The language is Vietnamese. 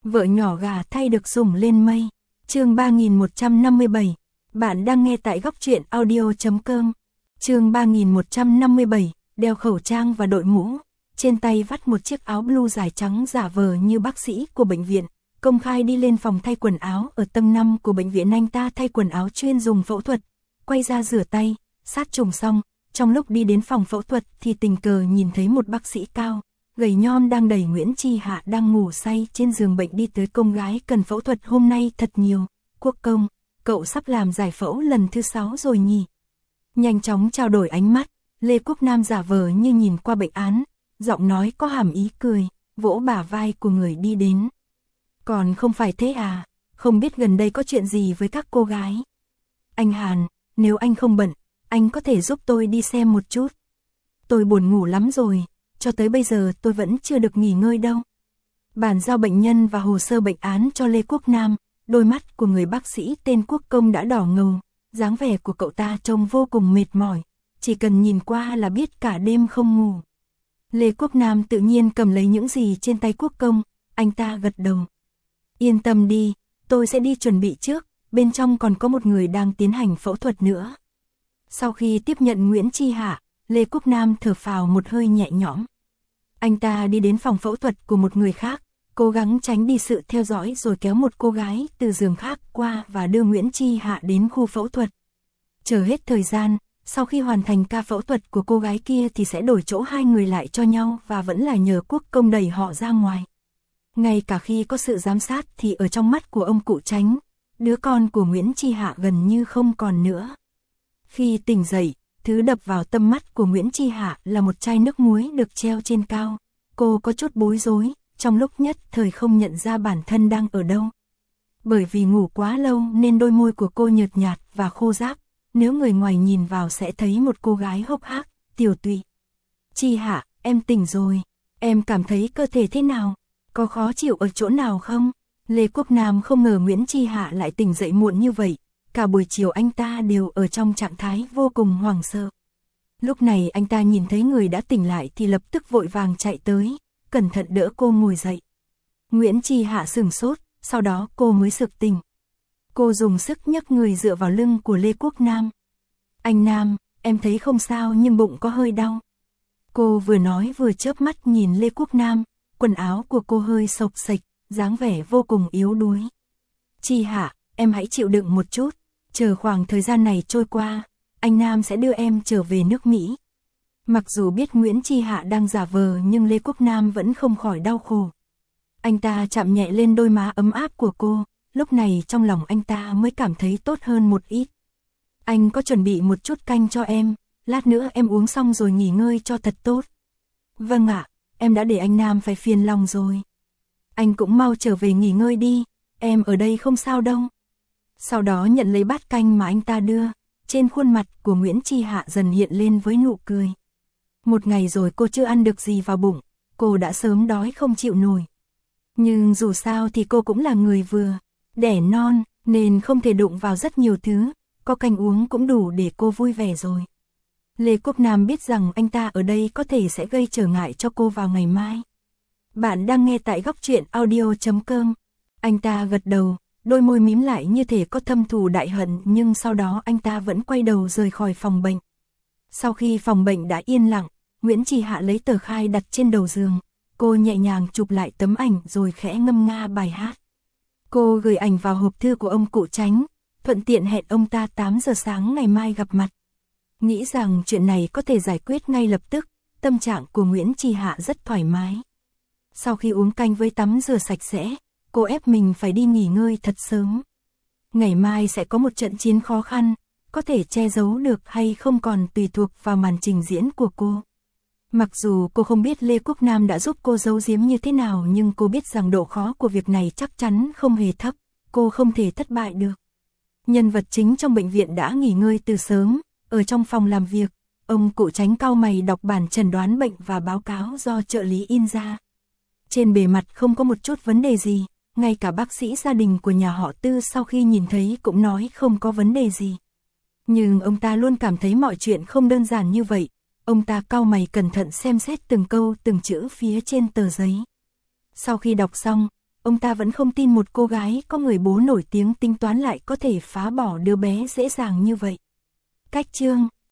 Vợ nhỏ gà thay được sủng lên mây. Chương 3157. Bạn đang nghe tại góc truyện audio.com. Chương 3157. Đeo khẩu trang và đội mũ, trên tay vắt một chiếc áo blue dài trắng giả vờ như bác sĩ của bệnh viện, công khai đi lên phòng thay quần áo ở tầng 5 của bệnh viện. Anh ta thay quần áo chuyên dùng phẫu thuật, quay ra rửa tay, sát trùng xong, trong lúc đi đến phòng phẫu thuật thì tình cờ nhìn thấy một bác sĩ cao, gầy nhom đang đẩy Nguyễn Chi Hạ đang ngủ say trên giường bệnh đi tới. Con gái cần phẫu thuật hôm nay thật nhiều. Quốc công, cậu sắp làm giải phẫu lần thứ 6 rồi nhỉ? Nhanh chóng trao đổi ánh mắt, Lê Quốc Nam giả vờ như nhìn qua bệnh án, giọng nói có hàm ý cười, vỗ bả vai của người đi đến. Còn không phải thế à, không biết gần đây có chuyện gì với các cô gái? Anh Hàn, nếu anh không bận, anh có thể giúp tôi đi xem một chút. Tôi buồn ngủ lắm rồi, cho tới bây giờ tôi vẫn chưa được nghỉ ngơi đâu. Bàn giao bệnh nhân và hồ sơ bệnh án cho Lê Quốc Nam, đôi mắt của người bác sĩ tên Quốc công đã đỏ ngầu, dáng vẻ của cậu ta trông vô cùng mệt mỏi, chỉ cần nhìn qua là biết cả đêm không ngủ. Lê Quốc Nam tự nhiên cầm lấy những gì trên tay Quốc công, anh ta gật đầu. Yên tâm đi, tôi sẽ đi chuẩn bị trước, bên trong còn có một người đang tiến hành phẫu thuật nữa. Sau khi tiếp nhận Nguyễn Chi Hạ, Lê Quốc Nam thở phào một hơi nhẹ nhõm. Anh ta đi đến phòng phẫu thuật của một người khác, cố gắng tránh đi sự theo dõi rồi kéo một cô gái từ giường khác qua và đưa Nguyễn Chi Hạ đến khu phẫu thuật. Chờ hết thời gian, sau khi hoàn thành ca phẫu thuật của cô gái kia thì sẽ đổi chỗ hai người lại cho nhau và vẫn là nhờ Quốc công đẩy họ ra ngoài. Ngay cả khi có sự giám sát thì ở trong mắt của ông cụ Chánh, đứa con của Nguyễn Chi Hạ gần như không còn nữa. Khi tỉnh dậy, thứ đập vào tâm mắt của Nguyễn Chi Hạ là một chai nước muối được treo trên cao. Cô có chút bối rối, trong lúc nhất thời không nhận ra bản thân đang ở đâu. Bởi vì ngủ quá lâu nên đôi môi của cô nhợt nhạt và khô ráp, nếu người ngoài nhìn vào sẽ thấy một cô gái hốc hác, tiểu tụy. Chi Hạ, em tỉnh rồi, em cảm thấy cơ thể thế nào? Có khó chịu ở chỗ nào không? Lê Quốc Nam không ngờ Nguyễn Chi Hạ lại tỉnh dậy muộn như vậy, cả buổi chiều anh ta đều ở trong trạng thái vô cùng hoảng sợ. Lúc này anh ta nhìn thấy người đã tỉnh lại thì lập tức vội vàng chạy tới, cẩn thận đỡ cô ngồi dậy. Nguyễn Chi Hạ sửng sốt, sau đó cô mới sực tỉnh. Cô dùng sức nhấc người dựa vào lưng của Lê Quốc Nam. Anh Nam, em thấy không sao nhưng bụng có hơi đau. Cô vừa nói vừa chớp mắt nhìn Lê Quốc Nam, quần áo của cô hơi xộc xệch, dáng vẻ vô cùng yếu đuối. Chi Hạ, em hãy chịu đựng một chút, chờ khoảng thời gian này trôi qua, anh Nam sẽ đưa em trở về nước Mỹ. Mặc dù biết Nguyễn Chi Hạ đang giả vờ nhưng Lê Quốc Nam vẫn không khỏi đau khổ. Anh ta chạm nhẹ lên đôi má ấm áp của cô, lúc này trong lòng anh ta mới cảm thấy tốt hơn một ít. Anh có chuẩn bị một chút canh cho em, lát nữa em uống xong rồi nghỉ ngơi cho thật tốt. Vâng ạ, em đã để anh Nam phải phiền lòng rồi. Anh cũng mau trở về nghỉ ngơi đi, em ở đây không sao đâu. Sau đó nhận lấy bát canh mà anh ta đưa, trên khuôn mặt của Nguyễn Chi Hạ dần hiện lên với nụ cười. Một ngày rồi cô chưa ăn được gì vào bụng, cô đã sớm đói không chịu nổi. Nhưng dù sao thì cô cũng là người vừa đẻ non, nên không thể đụng vào rất nhiều thứ, có canh uống cũng đủ để cô vui vẻ rồi. Lê Quốc Nam biết rằng anh ta ở đây có thể sẽ gây trở ngại cho cô vào ngày mai. Bạn đang nghe tại góc truyện audio.com. Anh ta gật đầu, đôi môi mím lại như thể có thâm thù đại hận, nhưng sau đó anh ta vẫn quay đầu rời khỏi phòng bệnh. Sau khi phòng bệnh đã yên lặng, Nguyễn Chi Hạ lấy tờ khai đặt trên đầu giường. Cô nhẹ nhàng chụp lại tấm ảnh rồi khẽ ngâm nga bài hát. Cô gửi ảnh vào hộp thư của ông cụ Chánh, thuận tiện hẹn ông ta 8 giờ sáng ngày mai gặp mặt. Nghĩ rằng chuyện này có thể giải quyết ngay lập tức, tâm trạng của Nguyễn Chi Hạ rất thoải mái. Sau khi uống canh với tắm rửa sạch sẽ, cô ép mình phải đi nghỉ ngơi thật sớm. Ngày mai sẽ có một trận chiến khó khăn, có thể che giấu được hay không còn tùy thuộc vào màn trình diễn của cô. Mặc dù cô không biết Lê Quốc Nam đã giúp cô giấu giếm như thế nào nhưng cô biết rằng độ khó của việc này chắc chắn không hề thấp, cô không thể thất bại được. Nhân vật chính trong bệnh viện đã nghỉ ngơi từ sớm, ở trong phòng làm việc, ông cụ Chánh cau mày đọc bản chẩn đoán bệnh và báo cáo do trợ lý in ra. Trên bề mặt không có một chút vấn đề gì, ngay cả bác sĩ gia đình của nhà họ Tư sau khi nhìn thấy cũng nói không có vấn đề gì. Nhưng ông ta luôn cảm thấy mọi chuyện không đơn giản như vậy. Ông ta cau mày cẩn thận xem xét từng câu từng chữ phía trên tờ giấy. Sau khi đọc xong, ông ta vẫn không tin một cô gái có người bố nổi tiếng tính toán lại có thể phá bỏ đứa bé dễ dàng như vậy. Cách chương